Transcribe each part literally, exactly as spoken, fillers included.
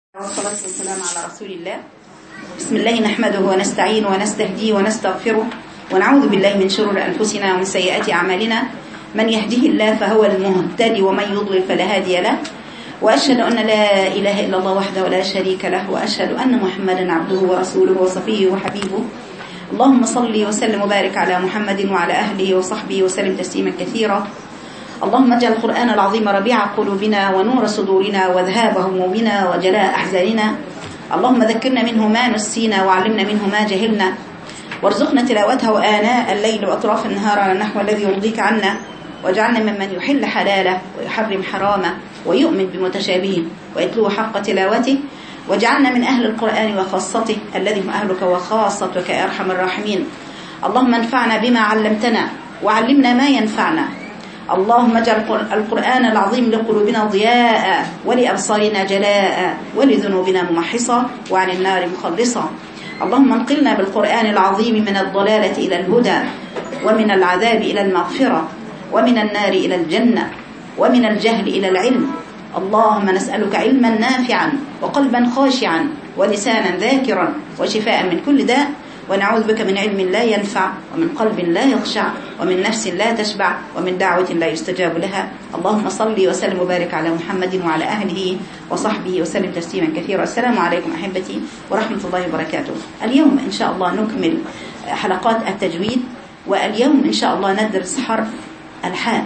والصلاة والسلام على رسول الله. بسم الله نحمده ونستعين ونستهديه ونستغفره ونعوذ بالله من شرور أنفسنا ومن سيئات أعمالنا. من يهده الله فهو المهتدي ومن يضلل فلا هادي له، وأشهد أن لا إله إلا الله وحده لا شريك له، وأشهد أن محمدا عبده ورسوله وصفيه وحبيبه. اللهم صل وسلم وبارك على محمد وعلى أهله وصحبه وسلم تسليما كثيرا. اللهم اجعل القرآن العظيم ربيع قلوبنا ونور صدورنا وذهاب همومنا وجلاء أحزاننا. اللهم ذكرنا منه ما نسينا وعلمنا منه ما جهلنا، وارزقنا تلاوته آناء الليل وأطراف النهار على النحو الذي يرضيك عنا، واجعلنا ممن يحل حلاله ويحرم حرامه ويؤمن بمتشابهه ويتلو حق تلاوته، واجعلنا من أهل القرآن وخاصته الذي هم أهلك وخاصتك يا أرحم الراحمين. اللهم انفعنا بما علمتنا وعلمنا ما ينفعنا. اللهم اجعل القرآن العظيم لقلوبنا ضياء ولأبصارنا جلاء ولذنوبنا ممحصا وعن النار مخلصا. اللهم انقلنا بالقرآن العظيم من الضلالة إلى الهدى، ومن العذاب إلى المغفرة، ومن النار إلى الجنة، ومن الجهل إلى العلم. اللهم نسألك علما نافعا وقلبا خاشعا ولسانا ذاكرا وشفاء من كل داء، ونعوذ بك من علم لا ينفع ومن قلب لا يخشع ومن نفس لا تشبع ومن دعوة لا يستجاب لها. اللهم صل وسلم وبارك على محمد وعلى أهله وصحبه وسلم تسليما كثيرا. السلام عليكم أحبتي ورحمة الله وبركاته. اليوم إن شاء الله نكمل حلقات التجويد، واليوم إن شاء الله ندرس حرف الحاء.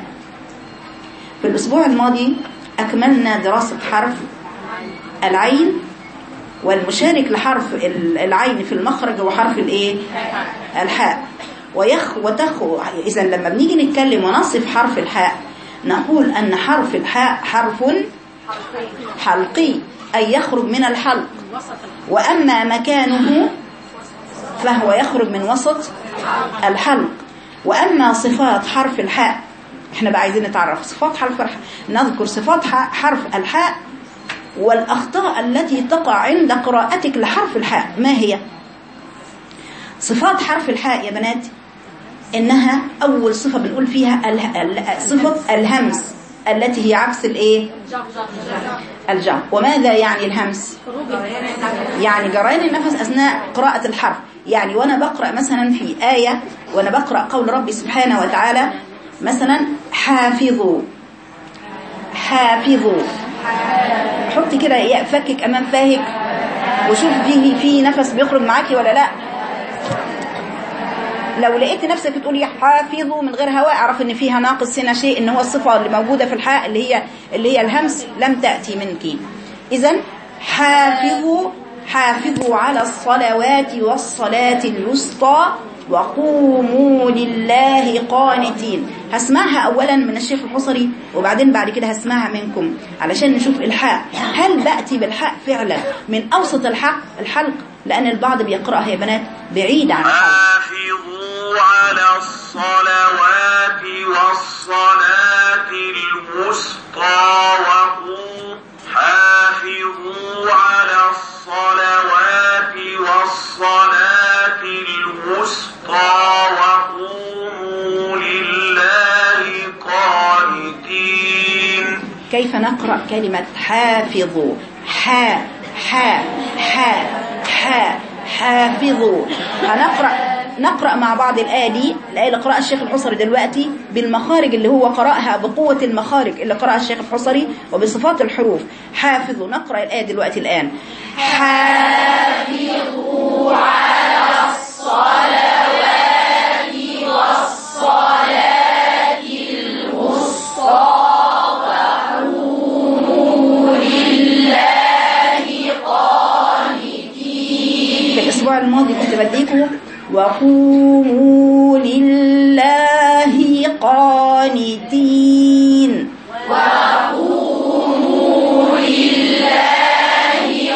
في الأسبوع الماضي أكملنا دراسة حرف العين، والمشارك لحرف العين في المخرج هو حرف الايه؟ الحاء. ويخ وتخ اذا لما بنيجي نتكلم ونصف حرف الحاء نقول ان حرف الحاء حرف حلقي، اي يخرج من الحلق، واما مكانه فهو يخرج من وسط الحلق. واما صفات حرف الحاء، احنا بقى عايزين نتعرف صفات حرف الحاء، نذكر صفات حرف الحاء والأخطاء التي تقع عند قراءتك لحرف الحاء. ما هي صفات حرف الحاء يا بنات؟ إنها أول صفة بنقول فيها صفة الهمس التي هي عكس الإيه؟ الجر. وماذا يعني الهمس؟ يعني جريان النفس أثناء قراءة الحرف. يعني وأنا بقرأ مثلا في آية، وأنا بقرأ قول ربي سبحانه وتعالى مثلا حافظوا حافظوا، حطي كده فكك امام فاهك وشوف فيه في نفس بيخرج معاكي ولا لا. لو لقيتي نفسك بتقولي حافظوا من غير هواء، اعرف ان فيها ناقص هنا شيء، ان هو الصفه اللي موجوده في الحاء اللي هي اللي هي الهمس لم تاتي منك. اذا حافظوا حافظوا على الصلوات والصلاه الوسطى وقوموا لله قانتين. هسمعها اولا من الشيخ الحصري، وبعدين بعد كده هسمعها منكم علشان نشوف الحاء هل بأتي بالحاء فعلا من اوسط الحق الحلق، لان البعض بيقرأها يا بنات بعيد عن الحلق. حافظوا على الصلوات والصلاة الوسطى وقوموا حافظوا على الصلوات والصلاة الوسطى وقوموا لله قانتين. كيف نقرأ كلمة حافظوا؟ حا حا حا حا حافظوا. هنقرأ نقرأ مع بعض الآية دي، الآية اللي قرأها الشيخ الحصري دلوقتي بالمخارج اللي هو قرأها، بقوة المخارج اللي قرأها الشيخ الحصري وبصفات الحروف. حافظوا. نقرأ الآية دلوقتي الآن. حافظوا على الصلوات والصلاة الوسطى وقوموا لله قانتين. في الأسبوع الماضي كنت بديكم وقوموا لله قانتين. وقوموا لله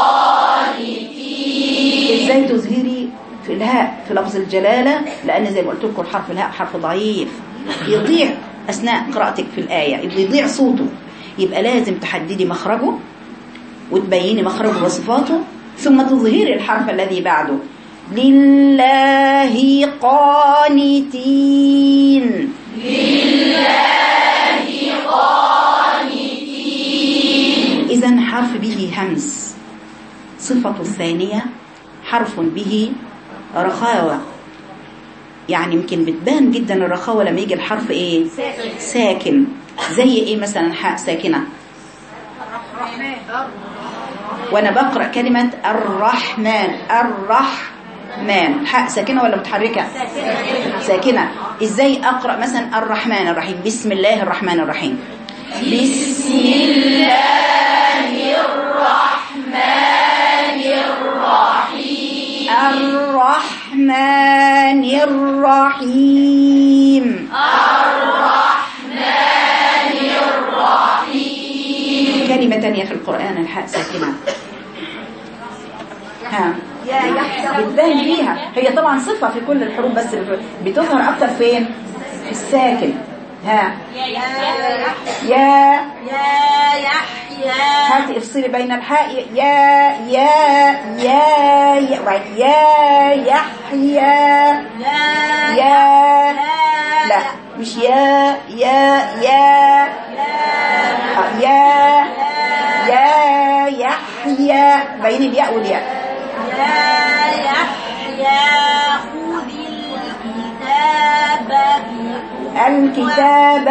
قانتين. ازاي تظهري في الهاء في لفظ الجلالة؟ لأن زي ما قلت لكم حرف الهاء حرف ضعيف يضيع أثناء قراءتك في الآية، يضيع صوته. يبقى لازم تحددي مخرجه وتبيني مخرجه وصفاته، ثم تظهري الحرف الذي بعده. لله قانتين. لله قانتين. إذن حرف به همس صفة الثانية حرف به رخاوة، يعني يمكن بتبان جدا الرخاوة لما يجي الحرف ايه ساكن. زي ايه مثلا حاء ساكنة وانا بقرأ كلمة الرحمن، الرحمن حاء ساكنة ولا متحركة؟ ساكنة. ازاي اقرأ مثلا الرحمن الرحيم؟ بسم الله الرحمن الرحيم. بسم الله الرحمن الرحيم. الرحمن الرحيم. الرحمن الرحيم. كلمة تانية في القرآن الحاء ساكنة. ها بتبان بيها، هي طبعا صفة في كل الحروف بس بتظهر أكتر فين؟ في الساكن. ها يا يا يحيى. هاتي افصلي بين الحاء يا يا يا يا يا يحيى يا لا مش يا يا يا يا يا يحيى بين الياء والياء. يا يحيى خذ الكتاب الكتاب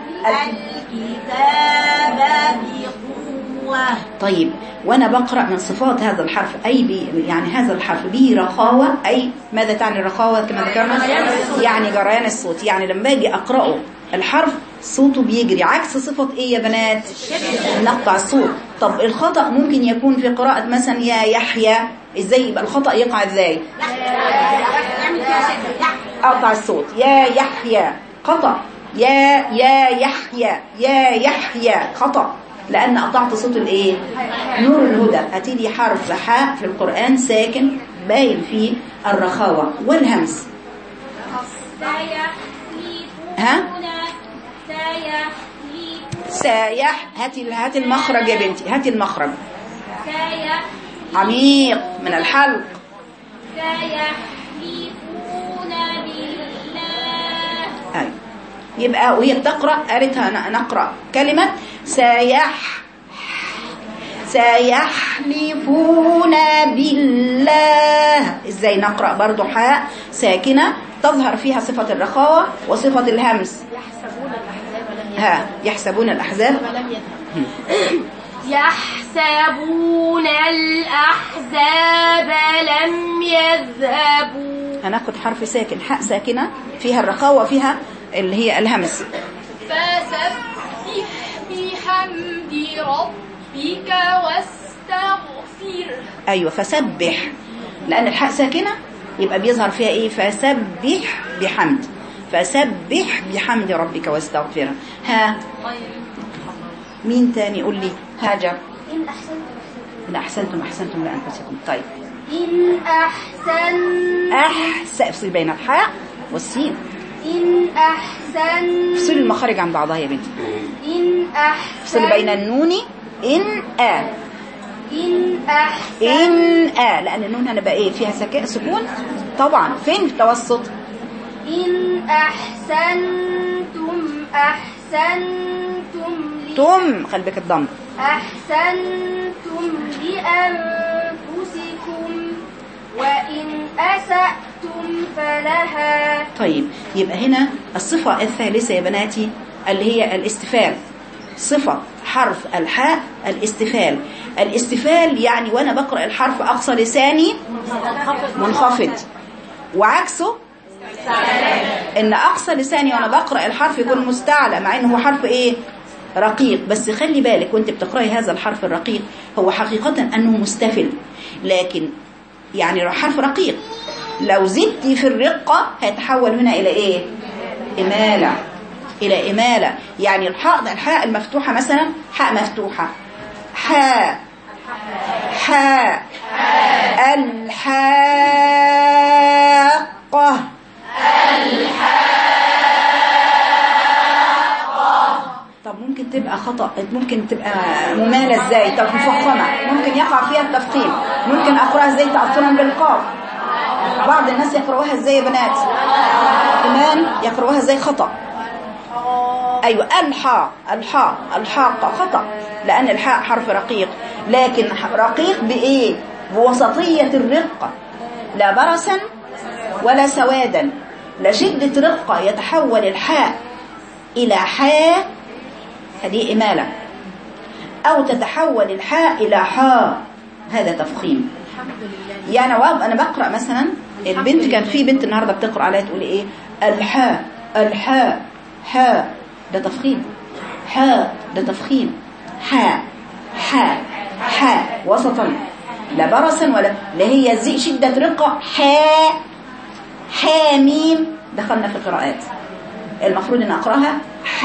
الكتاب بقوة. طيب وانا بقرأ من صفات هذا الحرف اي بي يعني هذا الحرف به رخاوة، اي ماذا تعني الرخاوة كما ذكرنا؟ يعني جريان الصوت، يعني لما باجي اقرأه الحرف صوته بيجري، عكس صفة ايه يا بنات؟ نقطع الصوت. طب الخطأ ممكن يكون في قراءة مثلا يا يحيى، ازاي يبقى الخطأ يقع ازاي؟ اقطع الصوت يا يحيى خطأ، يا يا يحيى يا يحيى خطأ، لأن قطعت صوت الايه؟ نور الهدى. هتيجي حرف حاء في القرآن ساكن باين فيه الرخاوة والهمس. ها سايح. هاتي هاتي المخرج يا بنتي، هاتي المخرج عميق من الحلق. سيحلفون بالله. أي. يبقى وهي بتقرأ قالتها نقرأ كلمة سيح سيحلفون بالله. ازاي نقرأ برضو حاء ساكنة تظهر فيها صفة الرخاوة وصفة الهمس. ها يحسبون الأحزاب يحسبون الأحزاب لم يذهبوا. هناخد حرف ساكن حاء ساكنة فيها الرخاوة فيها اللي هي الهمس. فسبح بحمد ربك واستغفر. أيوة فسبح، لأن الحاء ساكنة يبقى بيظهر فيها إيه؟ فسبح بحمد، فسبح بحمد ربك واستغفره. ها مين تاني يقول لي؟ هاجر. إن أحسنتم إن أحسنتم أحسنتم لأنفسكم. طيب إن أحسن أحسن افصل بين الحاء والسين. إن أحسن افصل المخارج عن بعضها يا بنتي. إن أحسن افصل بين النون إن آ إن أحسن إن آ، لأن النون هنبقى إيه فيها سكاء سكون طبعا. فين في التوسط؟ إن أحسنتم أحسنتم تم خلي بالك الضم. أحسنتم لأنفسكم وإن أسأتم فلها. طيب يبقى هنا الصفة الثالثة يا بناتي اللي هي الاستفال. صفة حرف الحاء الاستفال. الاستفال يعني وانا بقرأ الحرف اقصى لساني منخفض، وعكسه ان اقصى لساني وانا بقرأ الحرف يكون مستعلى، مع انه هو حرف ايه؟ رقيق. بس خلي بالك وانت بتقرأي هذا الحرف الرقيق هو حقيقة انه مستفل، لكن يعني حرف رقيق لو زدتي في الرقة هيتحول هنا الى ايه؟ امالة، الى امالة. يعني الحاء الحاء المفتوحة مثلا حاء مفتوحة حاء حاء الحاقة طب ممكن تبقى خطأ، ممكن تبقى ممالة ازاي؟ طب مفخمة ممكن يقع فيها التفخيم. ممكن اقراها ازاي تأثرا بالقاف؟ بعض الناس يقروها ازاي يا بنات؟ كمان يقروها ازاي خطأ. ايوه الحاء الحاء الحاقة خطأ، لان الحاء حرف رقيق، لكن رقيق بايه؟ بوسطية الرقة، لا برسا ولا سوادا، لا شدة رقة يتحول الحاء إلى حاء، هذه إمالة، أو تتحول الحاء إلى حاء، هذا تفخيم. يعني أنا بقرأ مثلا، البنت كان في بنت النهاردة بتقرأ عليها تقول إيه؟ الحاء الحاء حاء، ده تفخيم. حاء ده تفخيم. حاء حاء حاء وسطا، لا برسا ولا، لا هي زي شدة رقة. حاء حاميم، دخلنا في القراءات، المفروض ان اقراها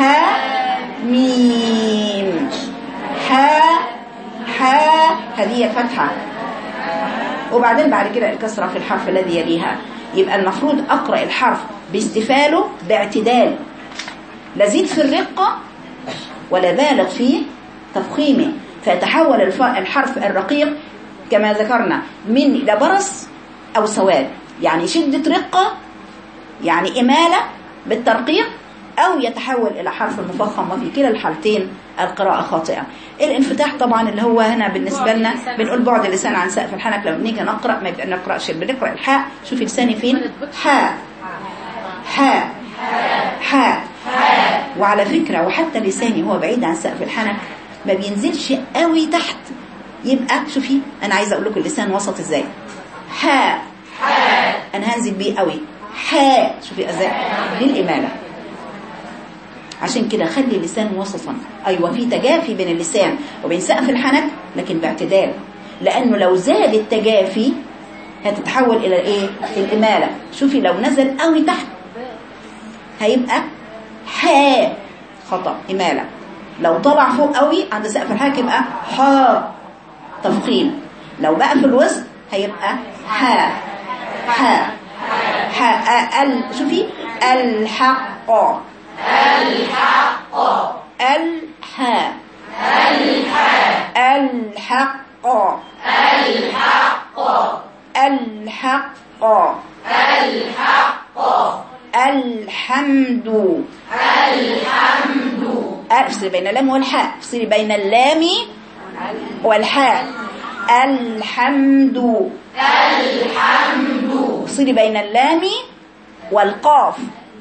حاميم. حاء حاء هذه الفتحة، وبعدين بعد كده الكسرة في الحرف الذي يليها. يبقى المفروض اقرأ الحرف باستفاله باعتدال، لا زيد في الرقة ولا بالغ في تفخيمه، فيتحول الحرف الرقيق كما ذكرنا من لا برص أو سواد، يعني شدة رقة يعني إمالة بالترقيق، أو يتحول إلى حرف مفخم، وفي كلا الحالتين القراءة خاطئة. الانفتاح طبعا اللي هو هنا بالنسبة لنا بنقول بعد اللسان عن سقف الحنك، لما نيجي نقرأ ما بنقرأش، بنقرأ الحاء. شوفي لساني فين؟ حاء حاء حاء. وعلى فكرة وحتى لساني هو بعيد عن سقف الحنك ما بينزلش قوي تحت، يبقى شوفي انا عايزه اقول لكم اللسان وسط ازاي. حاء انا هنزل بيه قوي. حاء شوفي ازاي للاماله. عشان كده خلي اللسان وسطا، ايوه في تجافي بين اللسان وبين سقف الحنك لكن باعتدال، لانه لو زاد التجافي هتتحول الى ايه؟ الاماله. شوفي لو نزل قوي تحت هيبقى حاء، خطأ إمالة. لو طلع فوق قوي عند سقف الحنك يبقى حاء، تفخيم. لو بقى في الوسط هيبقى حاء حاء حاء. ال شوفي الحق الحق الحاء الحاء الحق الحق الحق الحمد الحمد. افصلي بين اللام والحاء، افصلي بين اللام والحاء. الحمد الحمد. افصلي بين اللام والقاف.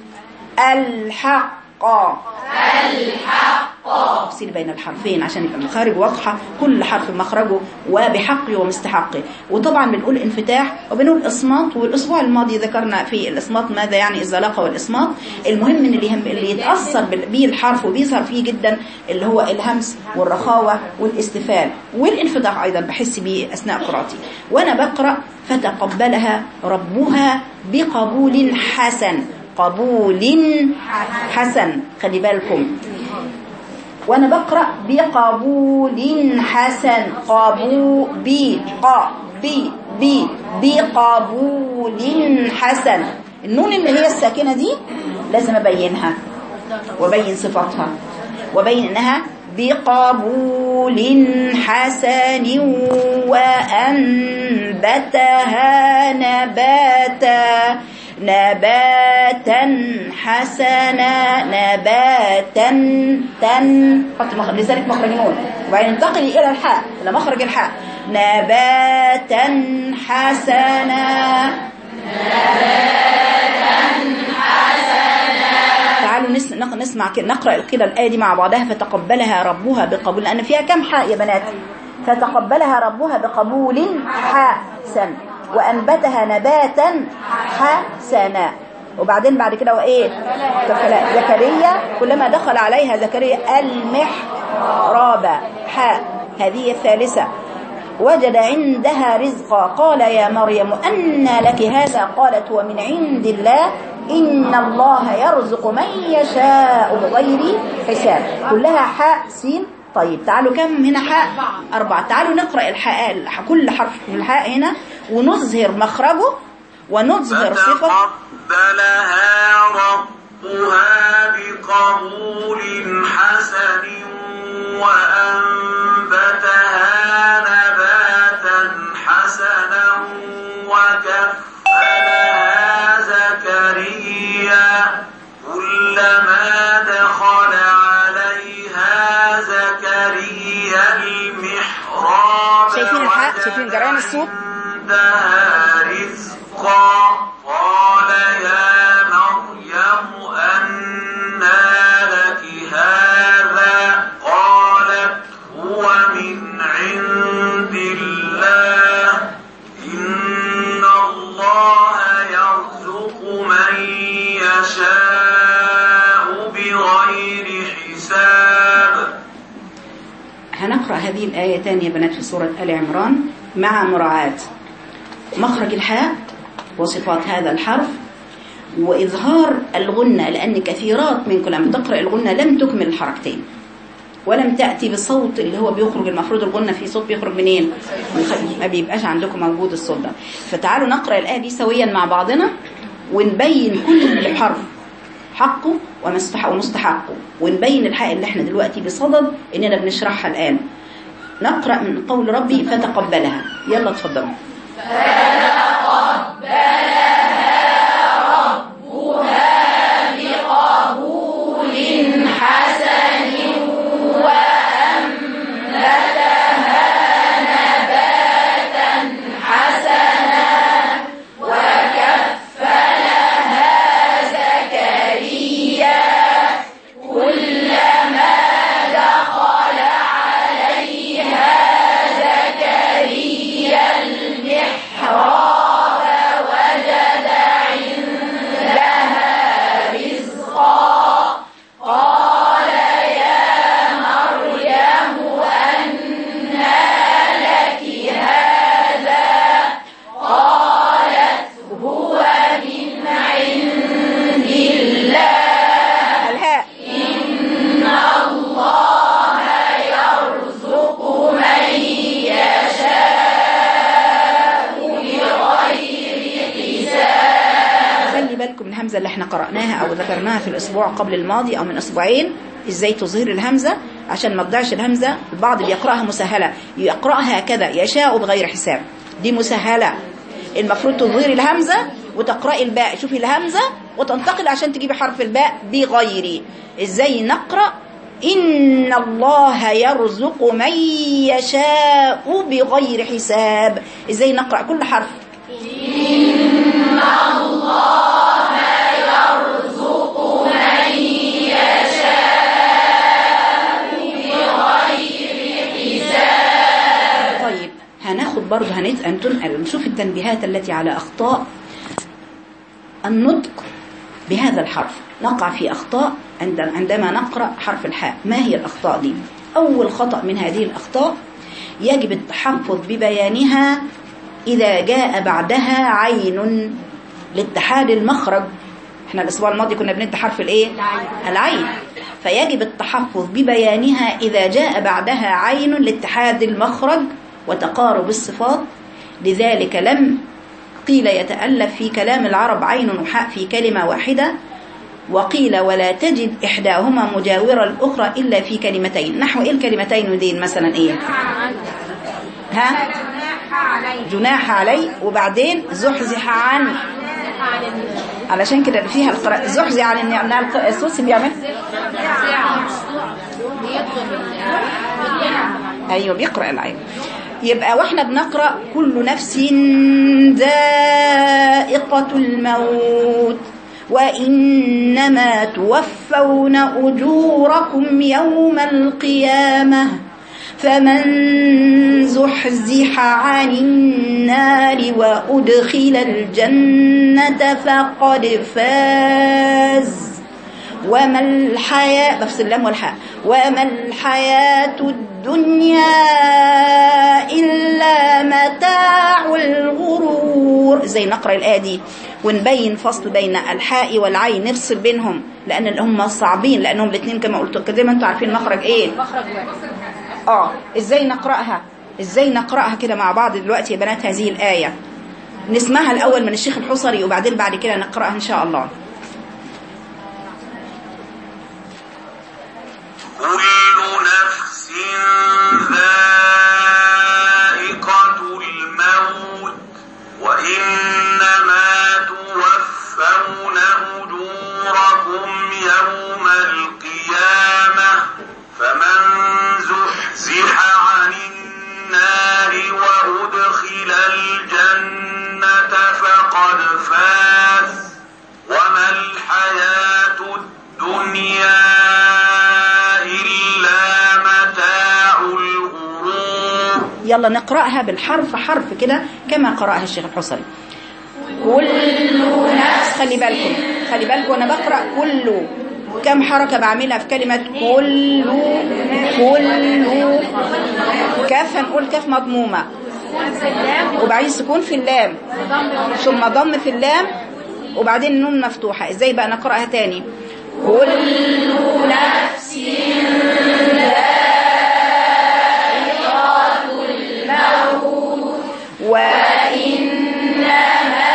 الحق الحق. افصلي بين الحرفين عشان يبقى المخارج واضحه، كل حرف مخرجه وبحقه ومستحقه. وطبعا بنقول انفتاح وبنقول اصمات، والاسبوع الماضي ذكرنا في الاصمات ماذا يعني الزلاقه والاصمات. المهم ان اللي, اللي يتاثر به الحرف وبيظهر فيه جدا اللي هو الهمس والرخاوه والاستفال والانفتاح، ايضا بحس بيه اثناء قراءتي وانا بقرا. فتقبلها ربها بقبول حسن. قبول حسن، خلي بالكم وانا بقرا بقبول حسن. قبول بي قا بي بي بقبول حسن. النون اللي هي الساكنه دي لازم ابينها وابين صفاتها وابين انها بقبول حسن وأنبتها نباتا نباتا حسنا. نباتا تن، حط لسانك مخرج نون وبعدين انتقلي الى الحاء الى مخرج الحاء. نباتا حسنا نباتا حسنا. تعالوا نسمع نقرأ كده الآية دي مع بعضها. فتقبلها ربها بقبول، لأن فيها كم حاء يا بنات؟ فتقبلها ربها بقبول حسن وأنبتها نباتا حسنا. وبعدين بعد كده وإيه؟ زكريا كلما دخل عليها زكريا المحراب. حاء هذه الثالثة. وجد عندها رزقا قال يا مريم أنى لك هذا؟ قالت هو من عند الله إن الله يرزق من يشاء بغير حساب. كلها حاء سين. طيب تعالوا كم هنا حاء؟ أربعة. تعالوا نقرأ الحاء، كل حرف من الحاء هنا ونظهر مخرجه ونظهر صفة. فتقبلها ربها بقبول حسن وأنبتها نباتا حسنا وكفلها زكريا كلما دخل عليها زكريا المحراب. شايفين الحاء؟ شايفين جريان الصوت؟ عندها رزقا قال يا مريم أنى لك هذا قالت هو من عند الله إن الله يرزق من يشاء بغير حساب. هنقرأ هذه الآيتان يا بنات في سورة آل عمران مع مراعاة مخرج الحاء وصفات هذا الحرف وإظهار الغنة، لأن كثيرات منكم لما تقرأ الغنة لم تكمل الحركتين ولم تأتي بالصوت اللي هو بيخرج. المفروض الغنة في صوت بيخرج منين؟ ما بيبقاش عندكم موجود الصوت ده. فتعالوا نقرأ الآية دي سويا مع بعضنا ونبين كل حرف حقه ومستحقه، ونبين الحق اللي احنا دلوقتي بصدد اننا بنشرحها الآن. نقرأ من قول ربي فتقبلها. يلا اتفضلوا. ربها بقبول حسن وأنبتها نباتا حسنا وكفلها زكريا كلما دخل عليها زكريا المحراب الهمزة اللي احنا قرأناها او ذكرناها في الاسبوع قبل الماضي او من اسبوعين، ازاي تظهر الهمزة عشان ما تضيعش الهمزة. البعض بيقرأها مسهلة، يقرأها هكذا يشاء بغير حساب، دي مسهلة. المفروض تظهري الهمزة وتقرأي الباء، شوفي الهمزة وتنتقل عشان تجيبي حرف الباء بغيري. ازاي نقرأ إن الله يرزق من يشاء بغير حساب؟ ازاي نقرأ كل حرف؟ إن الله يرزق من يشاء بغير حساب. طيب هناخد برضه هننقل نشوف التنبيهات التي على أخطاء النطق بهذا الحرف. نقع في أخطاء عندما نقرأ حرف الحاء. ما هي الأخطاء دي؟ أول خطأ من هذه الأخطاء يجب التحفظ ببيانها إذا جاء بعدها عين لاتحاد المخرج. احنا الأسبوع الماضي كنا بندي حرف الايه؟ العين. فيجب التحفظ ببيانها إذا جاء بعدها عين لاتحاد المخرج وتقارب الصفات. لذلك لم قيل يتألف في كلام العرب عين وحاء في كلمة واحدة، وقيل ولا تجد إحداهما مجاورة الأخرى إلا في كلمتين. نحو إيه الكلمتين دين مثلا إيه؟ ها؟ جناح علي، وبعدين زحزح عن، علشان كده فيها القراءة زحزح عن ان الصوص بيعمل ايوه بيقرأ العين. يبقى واحنا بنقرأ كل نفس ذائقة الموت وإنما توفون أجوركم يوم القيامة فمن زحزح عن النار وأدخل الجنة فقد فاز وما الحياة بفصل اللام والحاء وما الحياة الدنيا إلا متاع الغرور. زي نقرأ الآية دي ونبين فصل بين الحاء والعين، نفصل بينهم لأن هم صعبين، لأنهم الاثنين كما قلت كده ما انتوا عارفين مخرج ايه؟ مخرج اه ازاي نقرأها؟ ازاي نقرأها كده مع بعض دلوقتي يا بنات؟ هذه الآية نسمعها الأول من الشيخ الحصري وبعدين بعد كده نقرأها إن شاء الله. كل نفس ذائقة الموت وإنما توفون أجوركم يوم القيامة فمن زحزح عن النار وأدخل فقد فاز وما الحياة الدنيا إلا متاع الغرور. يلا نقرأها بالحرف حرف كده كما قرأها الشيخ الحصري. كل نفس، خلي بالكم خلي بالكم وانا بقرأ كل كم حركة بعملها في كلمة كل. كل كاف هنقول كاف مضمومة وبعدين سكون في اللام ثم ضم في اللام وبعدين النون مفتوحة. ازاي بقى نقرأها تاني؟ كل نفس ذائقة الموت وإنما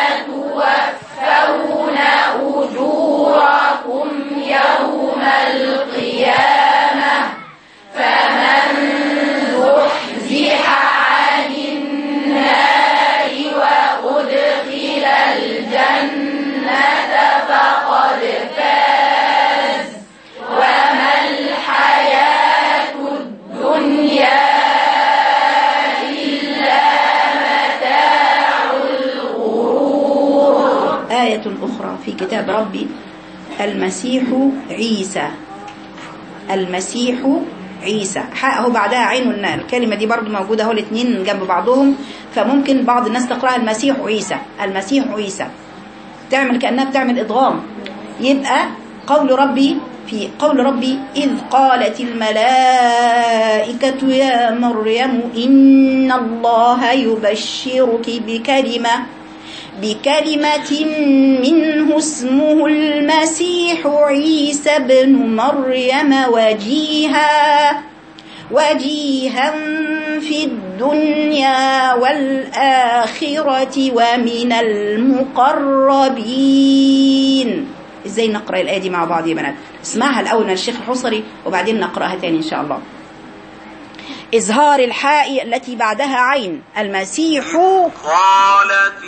توفون أجوركم يوم القيامة فمن زحزح عن النار وأدخل الجنة فقد فاز وما الحياة الدنيا إلا متاع الغرور. آية أخرى في كتاب ربي المسيح عيسى. المسيح عيسى حقه بعدها عين والنال. الكلمة دي برضو موجودة اهو الاثنين جنب بعضهم، فممكن بعض الناس تقرأها المسيح عيسى. المسيح عيسى تعمل كأنها بتعمل إضغام. يبقى قول ربي في قول ربي إذ قالت الملائكة يا مريم إن الله يبشرك بكلمة بكلمة منه اسمه المسيح عيسى بن مريم وجيها وجيها في الدنيا والآخرة ومن المقربين. ازاي نقرأ الآية دي مع بعض يا بنات؟ اسمعها الأول من الشيخ الحصري وبعدين نقرأها تاني إن شاء الله. إظهار الحاء التي بعدها عين. المسيح قالت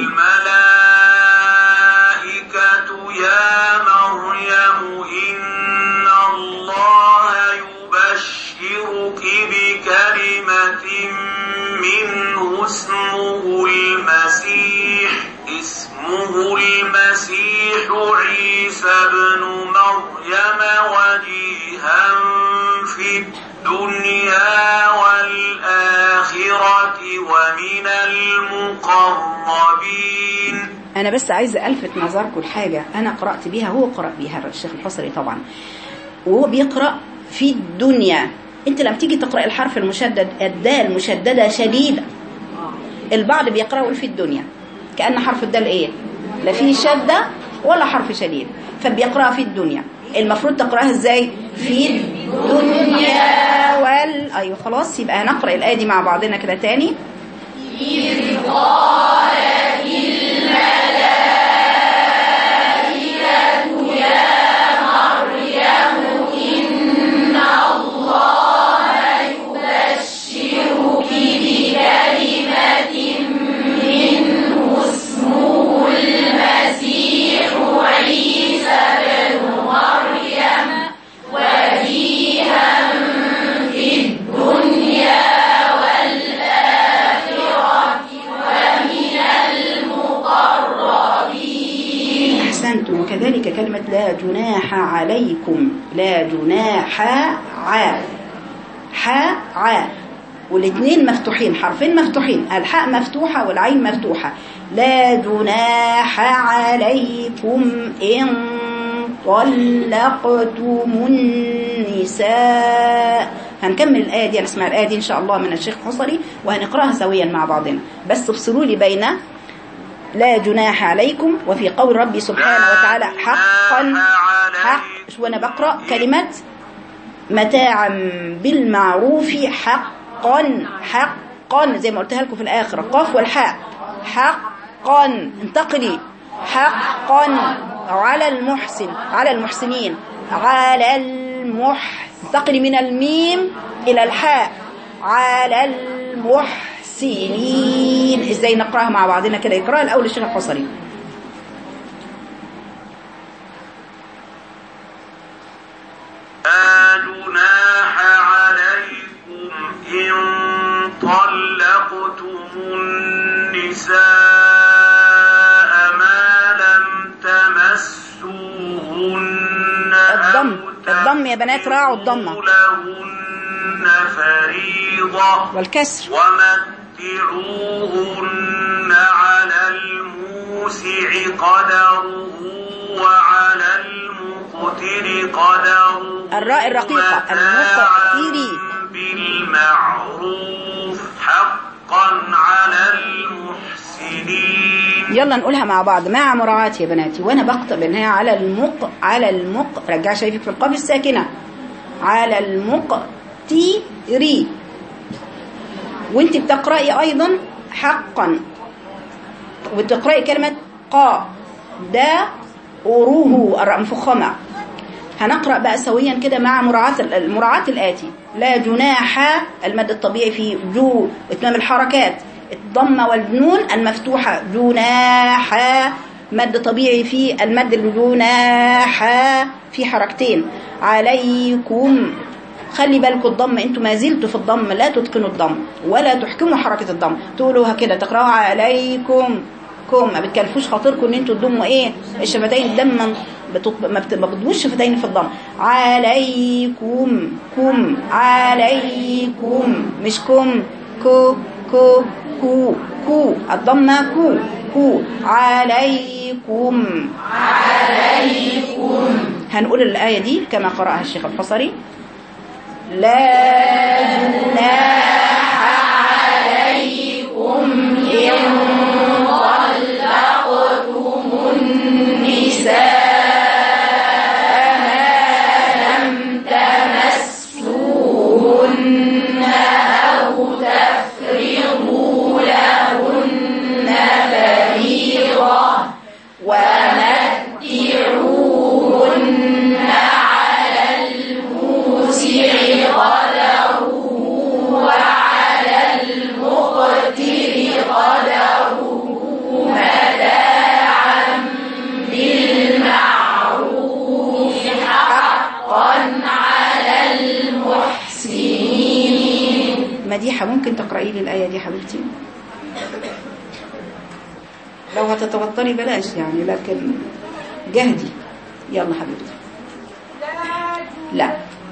الملائكة يا مريم إن الله يبشرك بكلمة منه اسمه المسيح اسمه المسيح عيسى بن مريم وجيها في الدنيا والآخرة ومن المقربين. أنا بس عايزة ألفت نظركم الحاجة أنا قرأت بيها، هو قرأ بيها الشيخ الحصري طبعا، وهو بيقرأ في الدنيا. أنت لما تيجي تقرأ الحرف المشدد الدال مشددة شديدة، البعض بيقرأوا في الدنيا كأن حرف الدال إيه؟ لا فيه شدة ولا حرف شديد، فبيقرأ في الدنيا. المفروض تقرأها إزاي؟ في الدنيا وال أيوة خلاص. يبقى هنقرأ الآية دي مع بعضنا كده تاني. إذ قالت الملائكة يا مريم إن الله يبشرك بكلمة منه اسمه المسيح عيسى بن مريم وجيها في الدنيا والآخرة ومن المقربين. أحسنتم. وكذلك كلمة لا جناح عليكم. لا جناح ع ح ع والاثنين مفتوحين، حرفين مفتوحين، الحاء مفتوحة والعين مفتوحة. لا جناح عليكم إن طلقتم النساء. هنكمل الآية دي، نسمع الآية دي إن شاء الله من الشيخ الحصري وهنقرأها سويا مع بعضنا، بس افصلوا لي بين لا جناح عليكم وفي قول ربي سبحانه وتعالى حقا حق. وأنا بقرأ كلمة متاعا بالمعروف حقا حقا زي ما قلتها لكم في الآخرة، القاف والحاء. حقا انتقلي. حقا على المحسن على المحسنين على المح انتقلي من الميم إلى الحاء على المحسنين. ازاي نقراها مع بعضنا كده؟ يقرأ الأول الشيخ الحصري. لا جناح عليكم إن طلقتم النساء الضم يا بنات راعوا الضمة لهن فريضة والكسر ومتعوهن على الموسع قدره وعلى المقتر قدره الراء الرقيقة المقتري بالمعروف حقا على المحسنين. يلا نقولها مع بعض مع مراعاة يا بناتي، وانا بقطع انها على المق على المق رجع شايفك في القاف الساكنة على المقتري، وانت بتقرأي ايضا حقا وتقرأي كلمة قا دا أروه الراء مفخمة. هنقرأ بقى سويا كده مع مراعاة المراعاة الآتي: لا جناح المد الطبيعي في جو اتمام الحركات، الضمة والنون المفتوحة جناح مد طبيعي في المد الجناح في حركتين. عليكم خلي بالكم الضم، انتوا ما زلتوا في الضم لا تتقنوا الضم ولا تحكموا حركة الضم، تقولوها كده تقرأوها عليكم كم، ما بتكلفوش خاطركم ان انتوا تضموا ايه الشفتين، الدم ما بتضموش الشفتين في الضم. عليكم كم عليكم مش كم كو كو كو كو الضمه كو كو عليكم عليكم. هنقول الآية دي كما قرأها الشيخ الحصري: لا جناح عليكم إن طلقتم النساء ما لم تمسوهن أو تفرضوا لهن فريضة ومتعوهن على الموسع قدره وعلى المقتر قدره متاعا بالمعروف حقا على المحسنين. مديحة ممكن تقرأي لي الآية دي حبيبتي؟ لو هتتوتري بلاش يعني، لكن جهدي. يلا حبيبتي. لا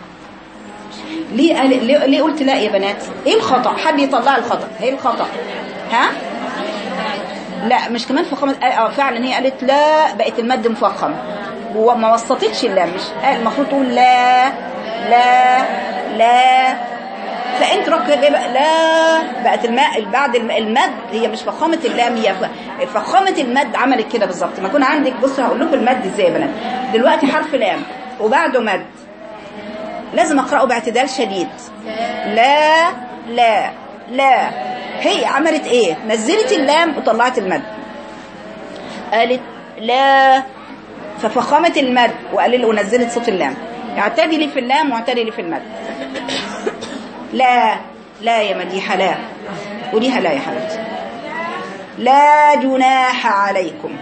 ليه ليه, ليه قلت لا يا بنات؟ ايه الخطأ؟ حد يطلع الخطأ. ايه الخطأ؟ ها؟ لا مش كمان فخمة. اه فعلا هي قالت لا بقت المد مفخم وما وسطتش اللام، مش المفروض تقول لا لا لا، فانت ركز ايه بقى لا بقت الماء بعد المد هي مش فخامه اللام، هي فخامه المد عملت كده بالظبط. ما يكون عندك بصوا هقول لكم المد ازاي يا بنات. دلوقتي حرف لام وبعده مد لازم اقراه باعتدال شديد. لا لا لا، هي عملت ايه؟ نزلت اللام وطلعت المد، قالت لا ففخامه المد وقلل ونزلت صوت اللام. اعتدلي في اللام واعتدلي في المد. لا لا يا مديحة لا، قوليها لا يا حبيبتي. لا جناح عليكم.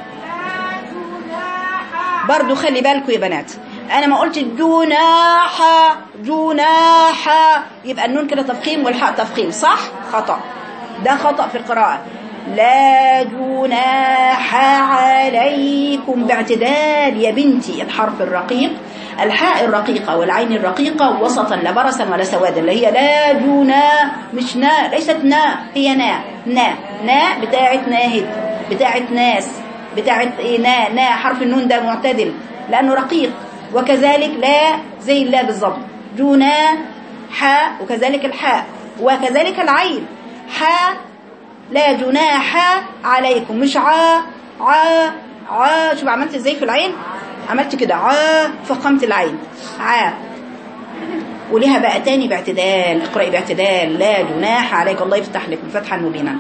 برضو خلي بالكم يا بنات، انا ما قلت جناح جناح يبقى النون كده تفخيم والحاء تفخيم، صح؟ خطأ، ده خطأ في القراءة. لا جناح عليكم باعتدال يا بنتي. الحرف الرقيق الحاء الرقيقة والعين الرقيقة وسطا لا برسا ولا سوادا، اللي هي لا جنا مش نا، ليست نا، هي نا نا نا بتاعت ناهد بتاعت ناس بتاعت ايه نا نا. حرف النون ده معتدل لأنه رقيق، وكذلك لا زي لا بالضبط. جنا حاء وكذلك الحاء وكذلك العين حاء. لا جناح عليكم مش عا عا عا. شوف عملت ازاي في العين، عملت كده عا فخمت العين عا. وليها بقى تاني باعتدال، اقرأي باعتدال. لا جناح عليك، الله يفتح لك فتحا مبينا.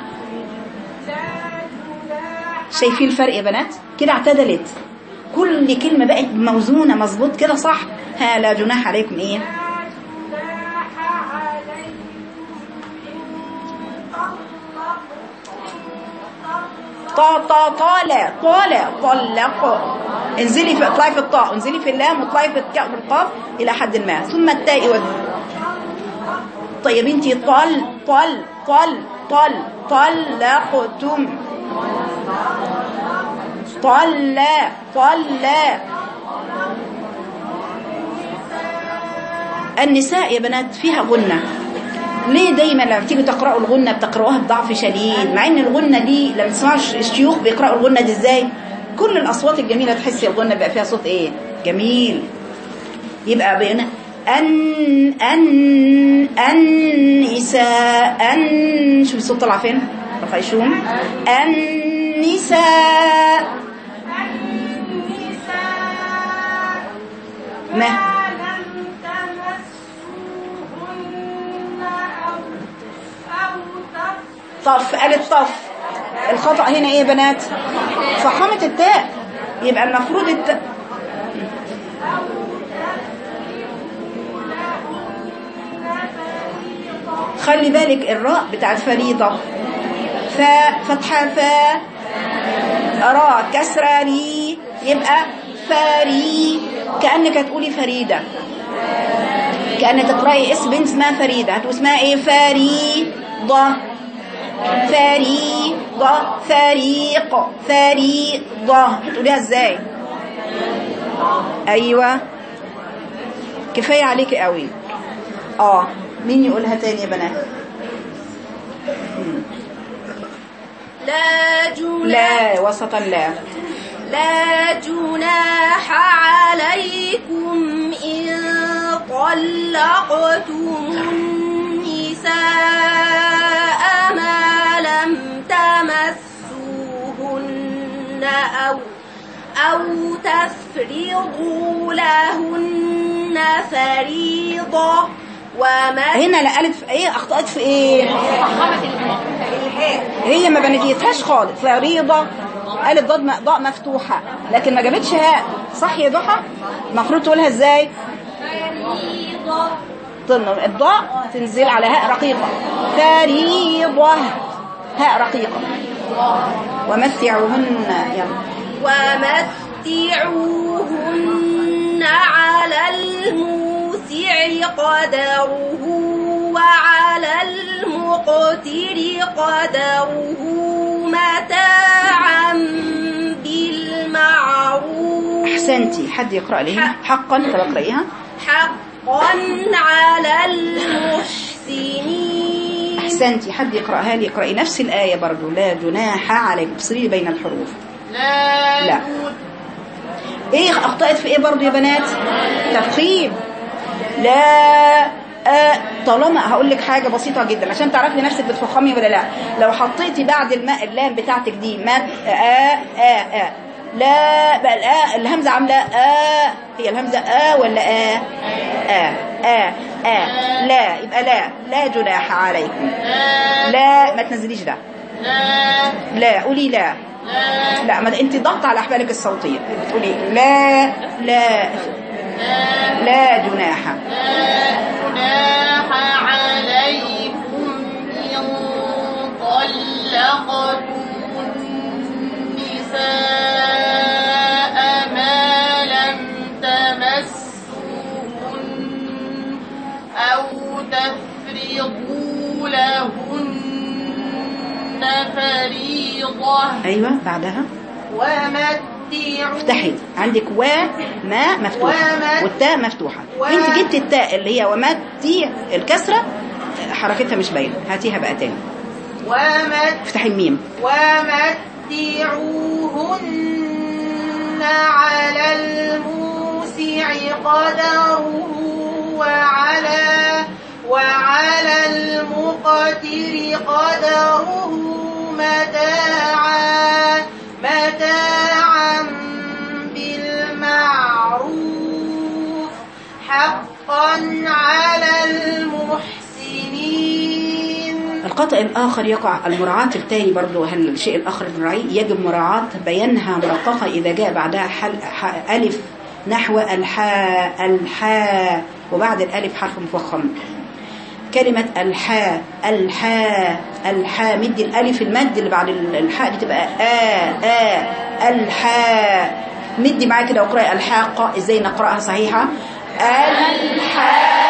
شايفين الفرق يا بنات؟ كده اعتدلت كل كلمة بقت موزونة مظبوط كده صح. ها لا جناح عليكم ايه؟ طا طا طالع طالع طلق. انزلي في اطلعي في الطاء، انزلي في اللام واطلعي في القاف الى حد ما، ثم التاء وال. طيب انتي طل طل طل طل طلقتم طل طل النساء يا بنات فيها غنة. ليه دايما لما بتيجوا تقرأوا الغنة بتقرأوها بضعف شديد، مع ان الغنة دي لما تسمعش الشيوخ بيقرأوا الغنة دي ازاي؟ كل الأصوات الجميلة تحسي الغنة بقى فيها صوت ايه جميل. يبقى بينا أن أن النساء أن، شوف الصوت طلع فين رفيشوم. النساء ما طف، قالت طف. الخطأ هنا ايه يا بنات؟ فخامة التاء. يبقى المفروض التاء خلي بالك الراء بتاعت فريضة، فا فتحة فا، راء كسرة ري، يبقى فري، كأنك هتقولي فريدة، كأنك تقرأي اسم بنت اسمها فريدة، هتقول اسمها ايه؟ فريضة، فريضة، فريق، فريضة، هتقوليها ازاي؟ ايوه كفاية عليك قوي. اه مين يقولها تاني يا بنات؟ لا جناح، لا وسطا لا. لا جناح عليكم إن طلقتم النساء ما لم تمسوهن أو أو تفرضوا لهن فريضة. وما هنا لا قالت في ايه؟ اخطأت في ايه؟ هي ما بنجيتهاش خالص. فريضة قالت ضاد ضاء مفتوحة لكن ما جابتش هاء، صح يا ضحى؟ المفروض تقولها ازاي؟ فريضة، الضاء تنزل على هاء رقيقة. فريضة هاء رقيقة. ومتعوهن، يلا ومتعوهن على الموسع قدره وعلى المقتر قدره متاعا بالمعروف. احسنتي. حد يقرأ لي حقا؟ انت بقرأيها حقا على المحسنين. احسنتي. حد يقرأها لي؟ يقرأي نفس الآية برضو. لا جناح عليكم، افصلي بين الحروف. لا, لا. ايه اخطأت في ايه برضو يا بنات؟ تفخيم. لا آه. طالما هقول لك حاجه بسيطه جدا عشان تعرفي نفسك بتفخمي ولا لا. لو حطيتي بعد الماء اللام بتاعتك دي ما آه آه آه لا بقى الآ الهمزه عامله آه، هي الهمزه آه ولا آه آه آه آه لا، يبقى لا لا جناح عليكم. لا ما تنزليش ده. لا لا قولي لا. لا, لا. ما انت ضغط على احبالك الصوتيه بتقولي لا لا لا جناح. لا جناح عليكم إن طلقتم النساء ما لم تمسوهن أو تفرضوا لهن فريضة. ايوه بعدها ومتعوا. افتحي عندك و ما مفتوحه والتاء مفتوحه. انت جبت التاء اللي هي ومتي الكسره حركتها مش باينه، هاتيها بقى تاني. ومت افتحي الميم. ومتعوهن على الموسع قدره وعلى وعلى المقتر قدره متاعا متاعا بالمعروف حقا على المحسنين. الخطأ الآخر يقع المراعاة التالي برضو. هل الشيء الآخر المراعي يجب مراعاة بيانها مرققة إذا جاء بعدها حل ألف نحو الحاء الحاء وبعد الألف حرف مفخم. كلمة الحاء الحاء الحاء مد الألف المد اللي بعد الحاء بتبقى آ آ الحاء. مدي معايا كده وقرأي الحاقة. ازاي نقرأها صحيحة؟ الحاقة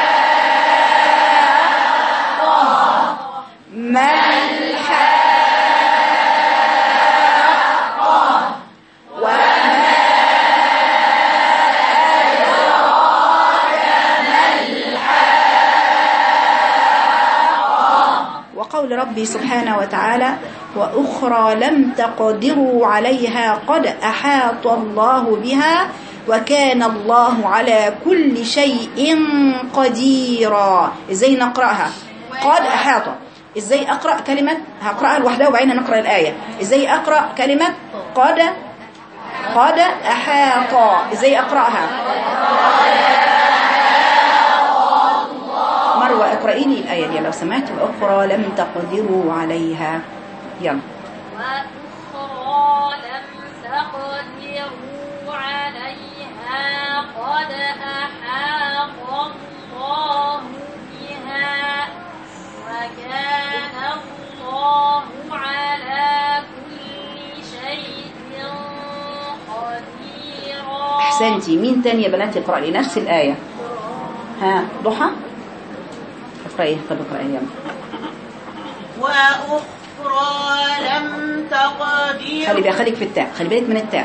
ما الحاقة وما أدراك ما ربي سبحانه وتعالى وأخرى لم تقدروا عليها قد أحاط الله بها وكان الله على كل شيء قديرا. ازاي نقرأها؟ قد أحاط. ازاي أقرأ كلمة؟ هقرأها لوحدها وبعدين نقرأ الآية. ازاي أقرأ كلمة قد قد أحاط؟ ازاي أقرأها؟ مروة اقرأي لي الآية دي لو سمحت. وأخرى لم تقدروا عليها. يلا. وأخرى لم تقدروا عليها قد أحاط الله بها وكان الله على كل شيء قديرا. أحسنتي. مين تاني يا بنات يقرأ لي نفس الآية؟ ها ضحى اقرأي. طب اقرأي يلا. وأخرى لم تقدروا خلي بالك خليك في التاء، خلي بالك من التاء.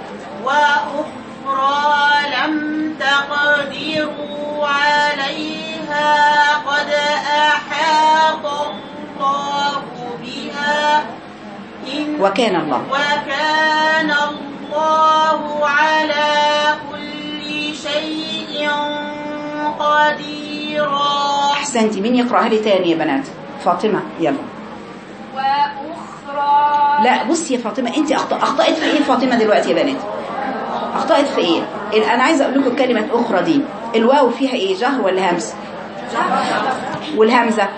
وأخرى لم تقدروا عليها قد أحاط الله بها إن وكان الله وكان الله على كل شيء قديرا. أحسنتي. مين يقرأها لي تاني يا بنات؟ فاطمة يلا. وأخرى لا بصي يا فاطمة، انت أخطأ أخطأت في ايه فاطمة دلوقتي يا بنات؟ أخطأت في ايه؟ انا عايزة اقول لكم كلمة أخرى دي الواو فيها ايه؟ جهر ولا همس؟ والهمزة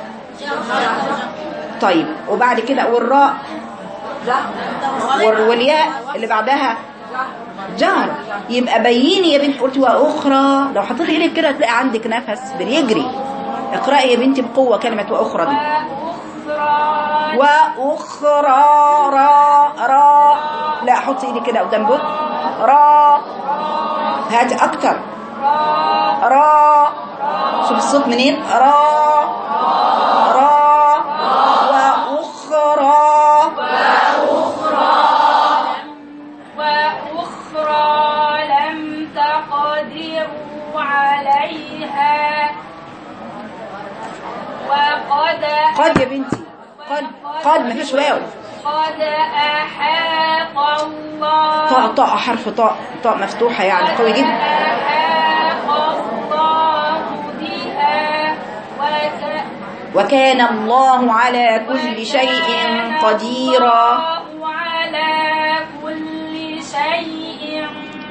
طيب، وبعد كده والراء والياء اللي بعدها جهر. يبقى بيني يا بنت. قلت واخرى، لو حطيتي ايدك كده تلاقي عندك نفس بيجري. اقرأي يا بنتي بقوة كلمة واخرى دي. واخرى را را. لا حطي ايدك كده قدام بق. را. هاتي اكتر. را. شوف الصوت منين. را را. واخرى وأخرى لم تقدروا عليها وقد قد يا بنتي قد قد ما فيش واو. قد أحاط الله طاء طاء حرف طاء طاء مفتوحة يعني قوي جدا. أحاط الله بها وكان الله على كل شيء قديرا. على كل شيء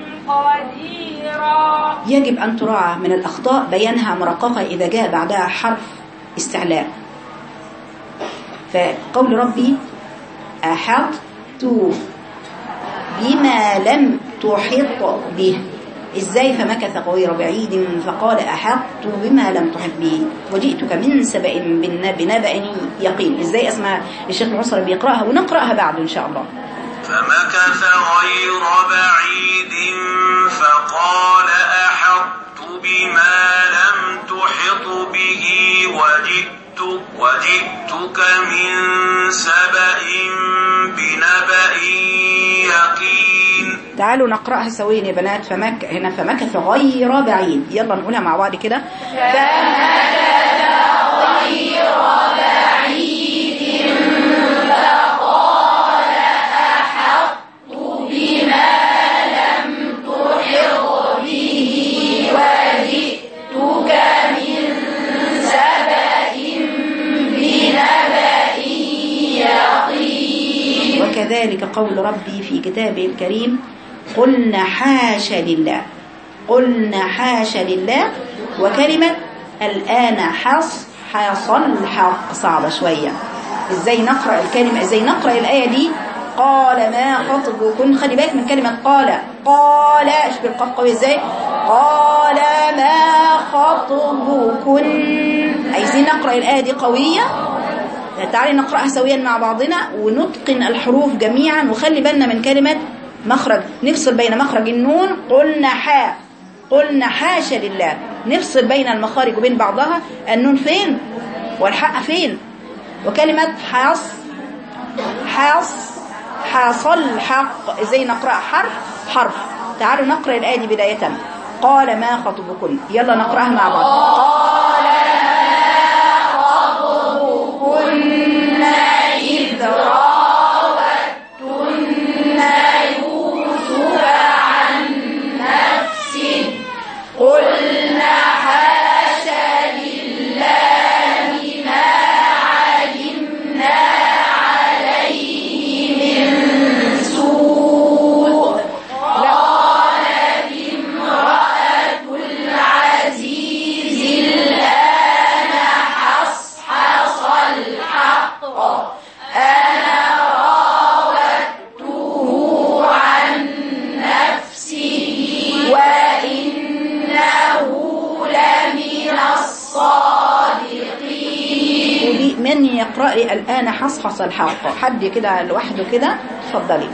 قديرا. يجب أن تراعى من الأخطاء بيانها مرققة إذا جاء بعدها حرف استعلاء. فقول ربي أحطت بما لم تحط به. إزاي؟ فمكث غير بعيد فقال أحطت بما لم تحط به وجئتك من سبأ بنبأ يقين. إزاي؟ أسمع الشيخ العصر بيقرأها ونقرأها بعد إن شاء الله. فمكث غير بعيد فقال أحطت بما لم تحط به وجئتك, وجئتك من سبأ بنبأ يقين. تعالوا نقرأها سويا يا بنات. فمك هنا فمكث غير بعيد. يلا نقولها مع بعض كده. فمكث غير بعيد فقال أحطت بما لم تحط به وجئتك من سبأ بنبأ يقين. وكذلك قول ربي في كتابه الكريم قلنا حاشا لله. قلنا حاشا لله. وكلمة الآن حص حصل حق صعبة شوية. ازاي نقرأ الكلمة؟ ازاي نقرأ الآية دي؟ قال ما خطبكن. خلي بالك من كلمة قال. قال ايش بالقاف قوي ازاي؟ قال ما خطبكن. عايزين نقرأ الآية دي قوية. تعالي نقرأها سويا مع بعضنا ونتقن الحروف جميعا. وخلي بالنا من كلمة مخرج. نفصل بين مخرج النون قلنا حا. قلنا حاشا لله. نفصل بين المخارج وبين بعضها. النون فين والحق فين. وكلمة حص حص حصل حق. ازاي نقرأ حرف حرف؟ تعالوا نقرأ الآية دي بداية. قال ما خطبكن. يلا نقرأها مع بعض. قال ما خطبكن ايه الآن حصحص الحق. حد كده لوحده كده اتفضلي.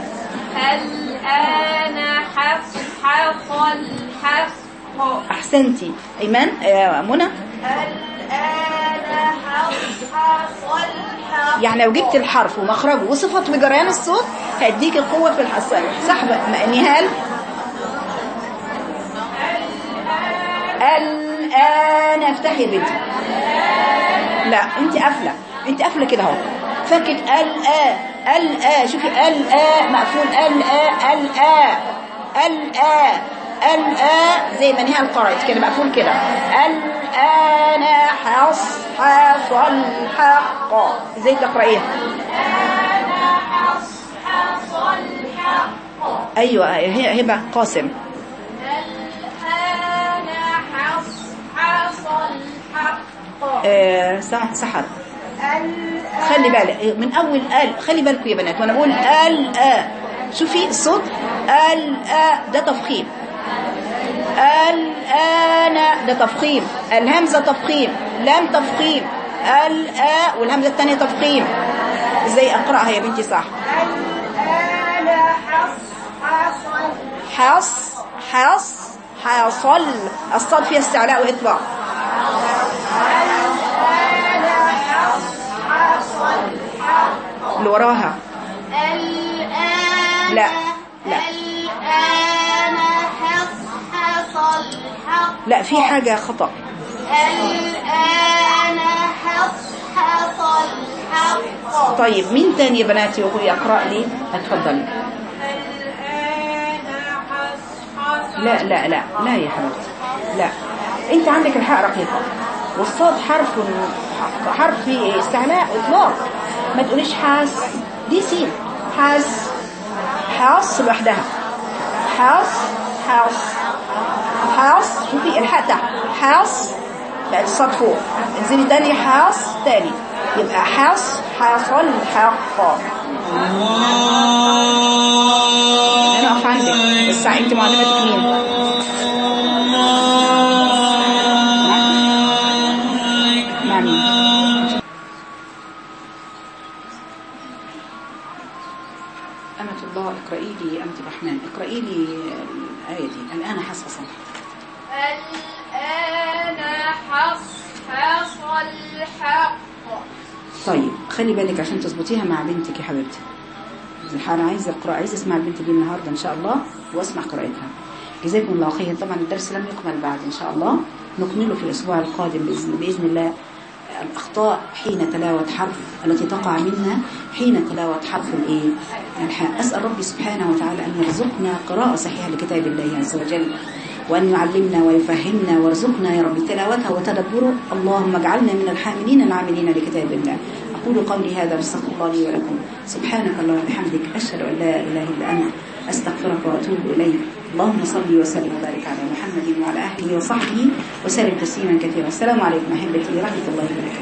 الآن حصحص الحق. احسنتي. ايمان يا منى. الآن حصحص الحق. يعني لو جبت الحرف ومخرجه وصفته بجريان الصوت هيديك القوه في الحصان. سحبه نهال. الآن افتحي يا بنتي. لا انت قافله، انت قافله كده اهو. فكك الآ الآ. شوفي الآ مقفول. الآ الآ الآ الآ زي ما نهال قرأت كده مقفول كده. الآن حص حص الحق. ازاي تقرأيها؟ الآن حصحص الحق. ايوه هي هبه قاسم. الآن حصحص الحق. آه سحر. خلي بالك من اول ال. خلي بالكم يا بنات وانا بقول ال آ. شوفي الصوت ال آ ده تفخيم. الآن ده تفخيم. الهمزه تفخيم. لام تفخيم. ال آ والهمزه الثانيه تفخيم. ازاي اقراها يا بنتي صح؟ الآن حصحص حص حص حصل. الصاد فيها استعلاء واطباق. اللي وراها الآن لا لا الآن حصحص الحق. لا في حاجة خطأ. الآن حصحص الحق. طيب مين تاني يا بناتي يقرأ لي؟ اتفضلي. الآن حصحص. لا لا لا لا يا حبيبتي لا. انت عندك الحاء رقيقة والصاد حرف حرف استعلاء اطلاق. ما تقوليش حاس دي سين. حاس حاس لوحدها. حاس حاس حاس. شوفي الحاء تحت. حاس بقت الصاد فوق. انزلي تاني حاس تاني يبقى حاس حاصل حق. انا اقف عندك بس انت معلمتك مين؟ مع مين؟ أمة الله اقرأي لي. أمة الرحمن اقرأي لي الآية دي. الآن حصحص. الآن حصحص الحق. طيب خلي بالك عشان تظبطيها مع بنتك يا حبيبتي. انا عايزه اقرا، عايزه اسمع البنت دي النهارده ان شاء الله واسمع قراءتها. جزاكم الله خير. طبعا الدرس لم يكمل بعد ان شاء الله، نكمله في الاسبوع القادم باذن, بإذن الله. الاخطاء حين تلاوه حرف التي تقع منا حين تلاوه حرف الايه الحاء. اسال ربي سبحانه وتعالى ان يرزقنا قراءه صحيحه لكتاب الله عز وجل، وأن يعلمنا ويفهمنا وارزقنا يا رب تلاوته وتدبره. اللهم اجعلنا من الحاملين العاملين لكتاب الله. أقول قولي هذا واستغفر الله لي ولكم. سبحانك اللهم وبحمدك أشهد أن لا إله إلا أنت أستغفرك وأتوب إليك. اللهم صل وسلم وبارك على محمد وعلى أهله وصحبه وسلم تسليما كثيرا. السلام عليكم أحبتي ورحمة الله وبركاته.